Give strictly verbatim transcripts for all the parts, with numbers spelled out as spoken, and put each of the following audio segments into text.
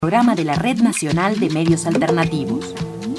Programa de la Red Nacional de Medios Alternativos.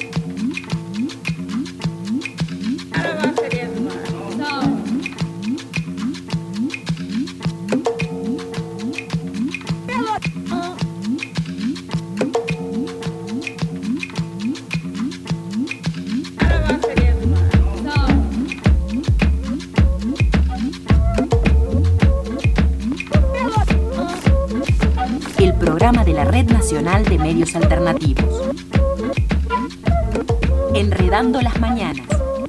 Programa de la Red Nacional de Medios Alternativos. Enredando las mañanas.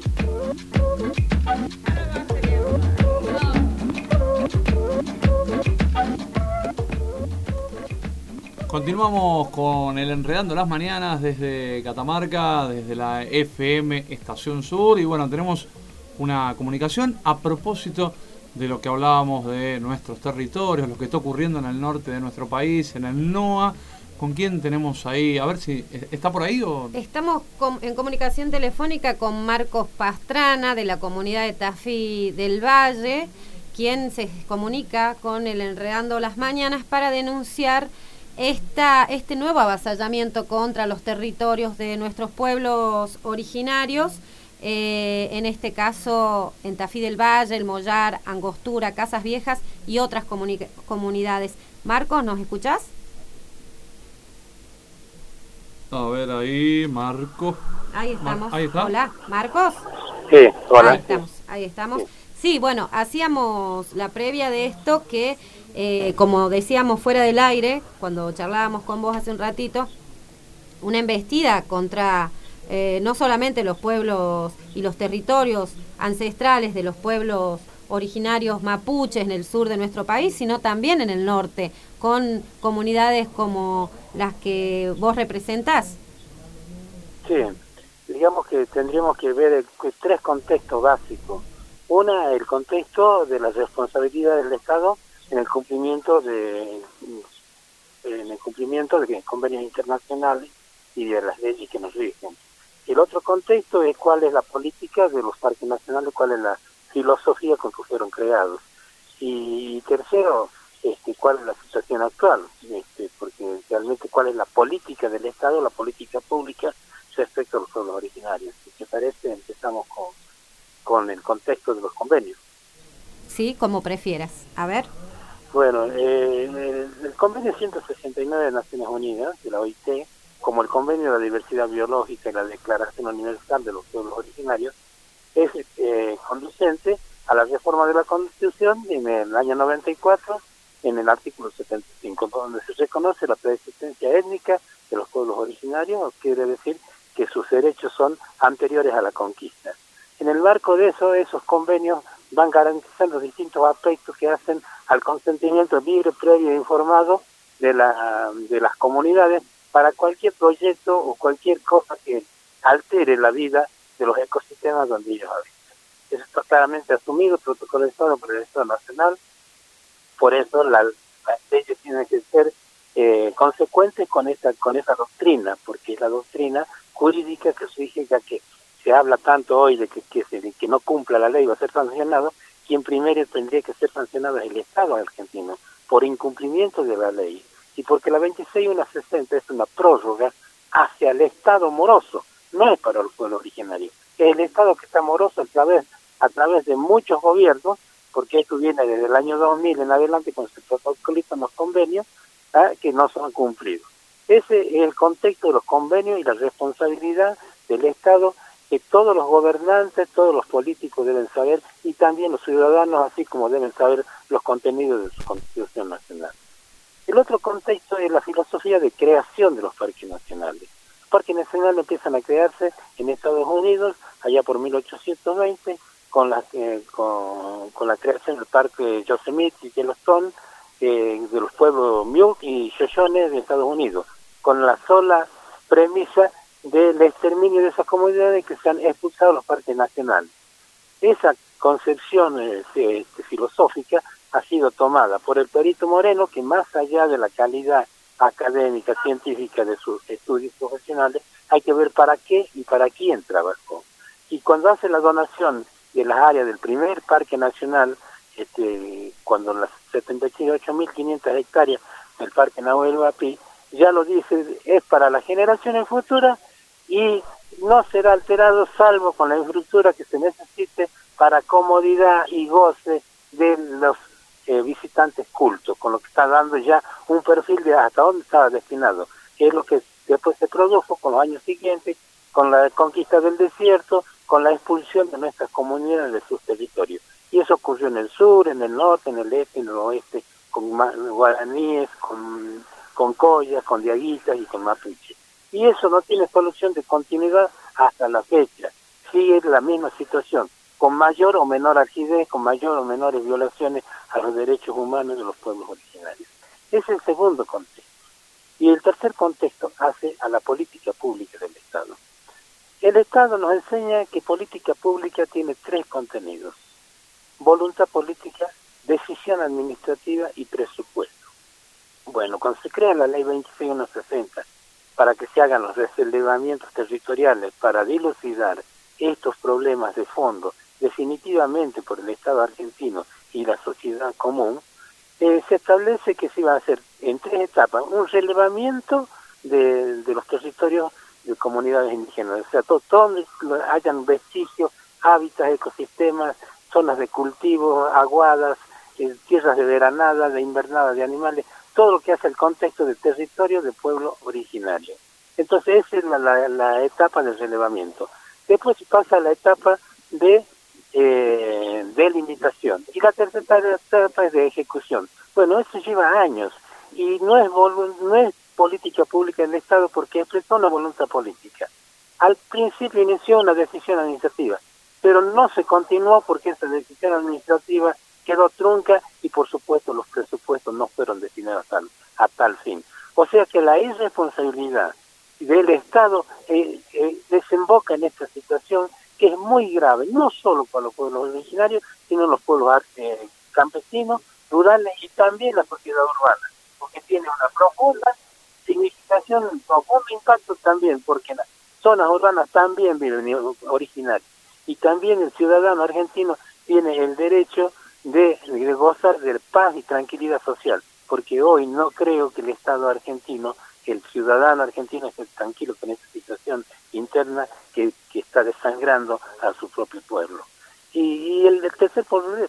Continuamos con el Enredando las Mañanas desde Catamarca, desde la F M Estación Sur. Y bueno, tenemos una comunicación a propósito de lo que hablábamos de nuestros territorios, lo que está ocurriendo en el norte de nuestro país, en el NOA. ¿Con quién tenemos ahí? A ver si está por ahí o... Estamos con, en comunicación telefónica con Marcos Pastrana, de la comunidad de Tafí del Valle, quien se comunica con el Enredando las Mañanas para denunciar esta, este nuevo avasallamiento contra los territorios de nuestros pueblos originarios. Eh, en este caso en Tafí del Valle, El Mollar, Angostura, Casas Viejas y otras comuni- comunidades. Marcos, ¿nos escuchás? A ver ahí, Marcos. Ahí estamos. Mar- ahí está. Hola, Marcos. Sí, hola. Ahí estamos, ahí estamos. Sí, sí, bueno, hacíamos la previa de esto que, eh, como decíamos fuera del aire, cuando charlábamos con vos hace un ratito, una embestida contra... Eh, no solamente los pueblos y los territorios ancestrales de los pueblos originarios mapuches en el sur de nuestro país, sino también en el norte, con comunidades como las que vos representás. Sí, digamos que tendríamos que ver el, el, tres contextos básicos. Una, el contexto de la responsabilidad del Estado en el cumplimiento de en el cumplimiento de convenios internacionales y de las leyes que nos rigen. El otro contexto es cuál es la política de los parques nacionales, cuál es la filosofía con que fueron creados. Y tercero, este, cuál es la situación actual, este, porque realmente cuál es la política del Estado, la política pública respecto a los pueblos originarios. Si te parece, empezamos con, con el contexto de los convenios. Sí, como prefieras. A ver. Bueno, eh, el, el convenio ciento sesenta y nueve de Naciones Unidas, de la O I T, como el Convenio de la Diversidad Biológica y la Declaración Universal de los Pueblos Originarios, es eh, conducente a la reforma de la Constitución en el año noventa y cuatro, en el artículo setenta y cinco, donde se reconoce la preexistencia étnica de los pueblos originarios, quiere decir que sus derechos son anteriores a la conquista. En el marco de eso, esos convenios van garantizando distintos aspectos que hacen al consentimiento libre, previo e informado de, la, de las comunidades para cualquier proyecto o cualquier cosa que altere la vida de los ecosistemas donde ellos habitan. Eso está claramente asumido, protocolizado por el Estado Nacional. Por eso la, las leyes tienen que ser eh, consecuentes con esa con esa doctrina, porque es la doctrina jurídica que significa que se habla tanto hoy de que, que, se, de que no cumpla la ley va a ser sancionado. Quien primero tendría que ser sancionado es el Estado argentino por incumplimiento de la ley. Y porque la veintiséis mil ciento sesenta es una prórroga hacia el Estado moroso, no es para los pueblos originarios. Es el Estado que está moroso a través, a través de muchos gobiernos, porque esto viene desde el año dos mil en adelante cuando se protocolizan los convenios, ¿eh? que no son cumplidos. Ese es el contexto de los convenios y la responsabilidad del Estado que todos los gobernantes, todos los políticos deben saber, y también los ciudadanos, así como deben saber los contenidos de su Constitución Nacional. El otro contexto es la filosofía de creación de los parques nacionales. Los parques nacionales empiezan a crearse en Estados Unidos, allá por mil ochocientos veinte, con la, eh, con, con la creación del parque Yosemite y Yellowstone, eh, de los pueblos Miuk y Shoshone de Estados Unidos, con la sola premisa del exterminio de esas comunidades que se han expulsado a los parques nacionales. Esa concepción eh, eh, filosófica ha sido tomada por el Perito Moreno, que más allá de la calidad académica, científica de sus estudios profesionales, hay que ver para qué y para quién trabajó. Y cuando hace la donación de las áreas del primer parque nacional, este, cuando las setenta y ocho mil quinientas hectáreas del parque Nahuel Huapi ya lo dice, es para las generaciones futuras y no será alterado salvo con la infraestructura que se necesite para comodidad y goce de los eh, visitantes cultos, con lo que está dando ya un perfil de hasta dónde estaba destinado, que es lo que después se produjo con los años siguientes, con la conquista del desierto, con la expulsión de nuestras comunidades de sus territorios. Y eso ocurrió en el sur, en el norte, en el este, en el oeste, con guaraníes, con, con collas, con diaguitas y con mapuches. Y eso no tiene solución de continuidad hasta la fecha. Sigue la misma situación, con mayor o menor rigidez, con mayor o menores violaciones a los derechos humanos de los pueblos originarios. Ese es el segundo contexto. Y el tercer contexto hace a la política pública del Estado. El Estado nos enseña que política pública tiene tres contenidos: voluntad política, decisión administrativa y presupuesto. Bueno, cuando se crea la ley veintiséis mil ciento sesenta para que se hagan los reservamientos territoriales para dilucidar estos problemas de fondo definitivamente por el Estado argentino y la sociedad común, eh, se establece que se iba a hacer en tres etapas un relevamiento de, de los territorios de comunidades indígenas, o sea, todo, todo donde hayan vestigios, hábitats, ecosistemas, zonas de cultivo, aguadas, eh, tierras de veranada, de invernada de animales, todo lo que hace el contexto de territorio de pueblo originario. Entonces esa es la, la, la etapa de relevamiento. Después pasa a la etapa de eh, delimitación. Y la tercera etapa es de ejecución. Bueno, eso lleva años y no es, no es política pública del Estado porque expresó una voluntad política. Al principio inició una decisión administrativa, pero no se continuó porque esa decisión administrativa quedó trunca y por supuesto los presupuestos no fueron destinados a tal, a tal fin. O sea que la irresponsabilidad del Estado eh, eh, desemboca en esta situación que es muy grave, no solo para los pueblos originarios, sino los pueblos eh, campesinos, rurales y también la sociedad urbana, porque tiene una profunda significación, un profundo impacto también, porque en las zonas urbanas también viven originarios y también el ciudadano argentino tiene el derecho de, de gozar de paz y tranquilidad social, porque hoy no creo que el Estado argentino, que el ciudadano argentino esté tranquilo con esta situación interna que, que está desangrando a su propio pueblo. Y, y el, el tercer poder,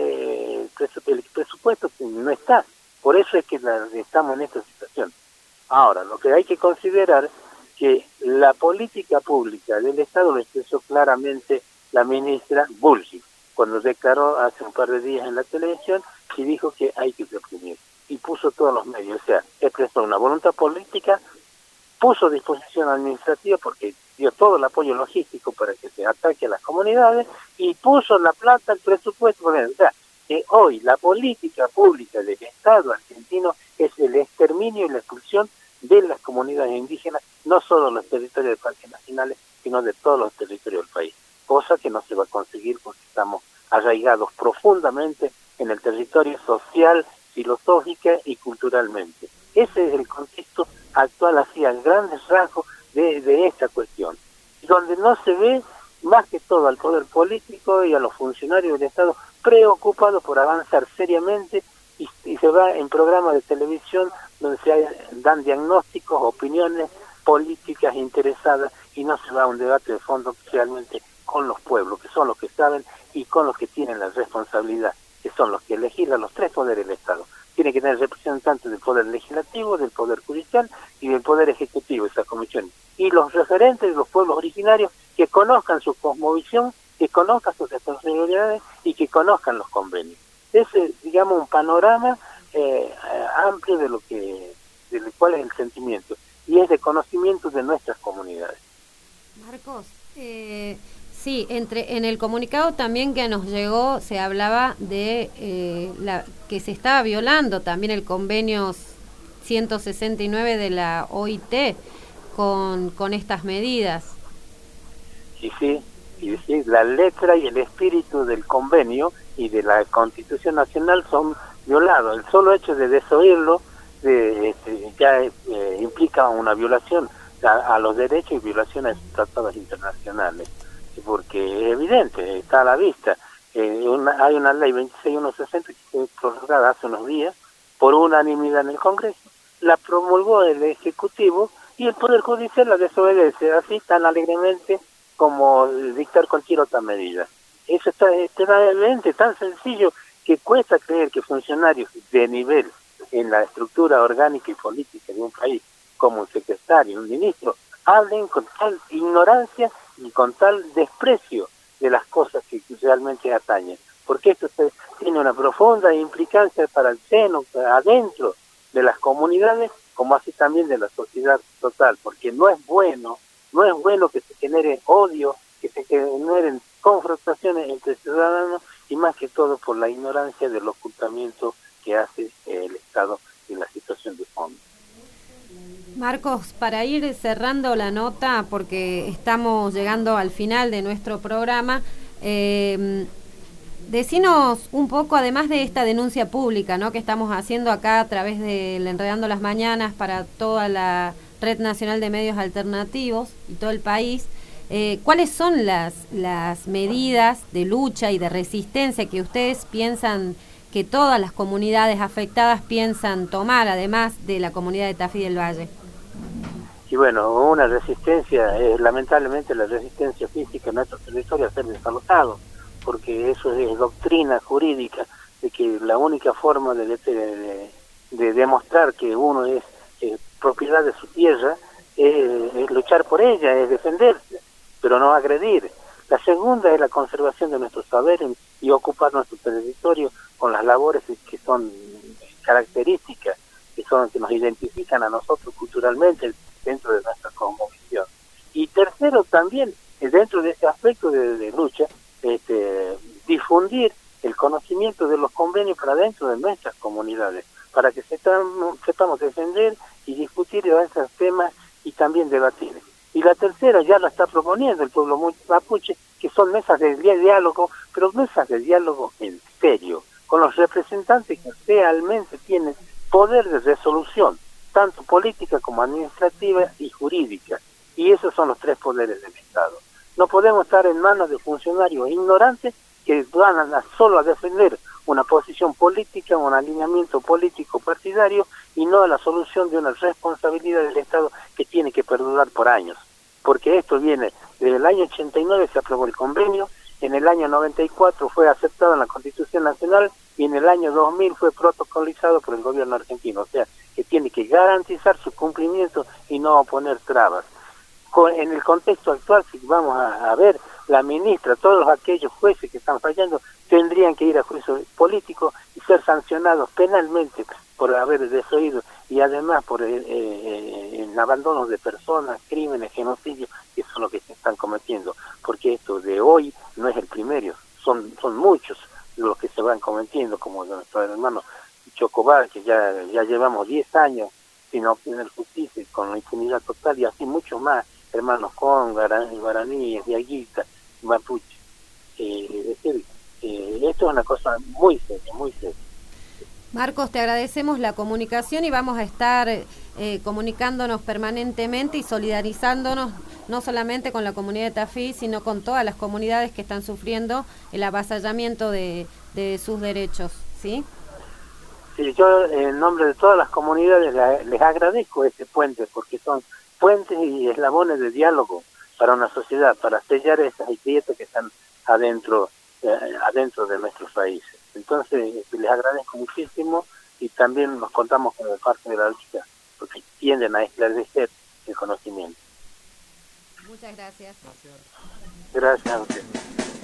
eh, el presupuesto no está, por eso es que la, estamos en esta situación. Ahora, lo que hay que considerar que la política pública del Estado lo expresó claramente la ministra Bullrich, cuando declaró hace un par de días en la televisión y dijo que hay que reprimir. Y puso todos los medios, o sea, expresó una voluntad política, puso disposición administrativa porque dio todo el apoyo logístico para que se ataque a las comunidades y puso la plata, el presupuesto. O sea, que hoy la política pública del Estado argentino es el exterminio y la expulsión de las comunidades indígenas, no solo de los territorios de parques nacionales, sino de todos los territorios del país, cosa que no se va a conseguir porque estamos arraigados profundamente en el territorio social, filosófica y culturalmente. Ese es el contexto actual, así a grandes rasgos de, de esta cuestión, donde no se ve más que todo al poder político y a los funcionarios del Estado preocupados por avanzar seriamente y, y se va en programas de televisión donde se hay, dan diagnósticos, opiniones políticas interesadas y no se va a un debate de fondo realmente con los pueblos, que son los que saben y con los que tienen la responsabilidad, que son los que legislan los tres poderes del Estado. Tiene que tener representantes del poder legislativo, del poder judicial y del poder ejecutivo, esa comisión. Y los referentes de los pueblos originarios que conozcan su cosmovisión, que conozcan sus responsabilidades y que conozcan los convenios. Ese es, digamos, un panorama eh, amplio de lo que, de cuál es el sentimiento, y es de conocimiento de nuestras comunidades. Marcos, eh, sí, entre en el comunicado también que nos llegó se hablaba de eh, la que se estaba violando también el convenio ciento sesenta y nueve de la O I T con, con estas medidas. Y sí, y sí, la letra y el espíritu del convenio y de la Constitución Nacional son violados. El solo hecho de desoírlo de, este, ya eh, implica una violación a, a los derechos y violación a tratados internacionales, porque es evidente, está a la vista. Eh, una, hay una ley veintiséis mil ciento sesenta que fue prorrogada hace unos días por unanimidad en el Congreso, la promulgó el Ejecutivo y el Poder Judicial la desobedece, así tan alegremente como dictar cualquier otra medida. Eso está extremadamente tan sencillo que cuesta creer que funcionarios de nivel en la estructura orgánica y política de un país, como un secretario, un ministro, hablen con tal ignorancia y con tal desprecio de las cosas que realmente atañen. Porque esto tiene una profunda implicancia para el seno, para adentro de las comunidades, como así también de la sociedad total, porque no es bueno, no es bueno que se genere odio, que se generen confrontaciones entre ciudadanos, y más que todo por la ignorancia del ocultamiento que hace el Estado en la situación de fondo. Marcos, para ir cerrando la nota, porque estamos llegando al final de nuestro programa, eh, decinos un poco, además de esta denuncia pública, ¿no?, que estamos haciendo acá a través del Enredando las Mañanas para toda la Red Nacional de Medios Alternativos y todo el país, eh, ¿cuáles son las, las medidas de lucha y de resistencia que ustedes piensan que todas las comunidades afectadas piensan tomar, además de la comunidad de Tafí del Valle? Y bueno, una resistencia es lamentablemente la resistencia física en nuestro territorio a ser desalojado, porque eso es doctrina jurídica, de que la única forma de, de, de demostrar que uno es eh, propiedad de su tierra es, es luchar por ella, es defenderse, pero no agredir. La segunda es la conservación de nuestros saberes y ocupar nuestro territorio con las labores que son características, que son que nos identifican a nosotros culturalmente dentro de nuestra cosmovisión. Y tercero también, dentro de este aspecto de, de lucha, este, difundir el conocimiento de los convenios para dentro de nuestras comunidades, para que sepamos, sepamos defender y discutir de esos temas y también debatir. Y la tercera ya la está proponiendo el pueblo mapuche, que son mesas de diálogo, pero mesas de diálogo en serio, con los representantes que realmente tienen poder de resolución, tanto política como administrativa y jurídica. Y esos son los tres poderes del Estado. No podemos estar en manos de funcionarios ignorantes que van a solo a defender una posición política, un alineamiento político partidario, y no a la solución de una responsabilidad del Estado que tiene que perdurar por años. Porque esto viene, desde el año ochenta y nueve se aprobó el convenio, en el año noventa y cuatro fue aceptado en la Constitución Nacional y en el año dos mil fue protocolizado por el gobierno argentino. O sea, que tiene que garantizar su cumplimiento y no poner trabas. En el contexto actual, si vamos a, a ver, la ministra, todos aquellos jueces que están fallando, tendrían que ir a juicio político y ser sancionados penalmente por haber desoído, y además por eh, eh, en abandonos de personas, crímenes, genocidios, que son lo que se están cometiendo. Porque esto de hoy no es el primero, son son muchos los que se van cometiendo, como nuestro hermano Chocobar, que ya, ya llevamos diez años sin obtener justicia, con la impunidad total, y así muchos más, hermanos con guaraníes, diaguitas, mapuche. Eh, es decir, eh, esto es una cosa muy seria, muy seria. Marcos, te agradecemos la comunicación y vamos a estar eh, comunicándonos permanentemente y solidarizándonos no solamente con la comunidad de Tafí, sino con todas las comunidades que están sufriendo el avasallamiento de, de sus derechos, ¿sí? Sí, yo en nombre de todas las comunidades les, les agradezco este puente, porque son puentes y eslabones de diálogo para una sociedad, para sellar esas grietas que están adentro, eh, adentro de nuestros países. Entonces, les agradezco muchísimo, y también nos contamos como parte de la lucha, porque tienden a esclarecer el conocimiento. Muchas gracias. Gracias. Gracias a usted.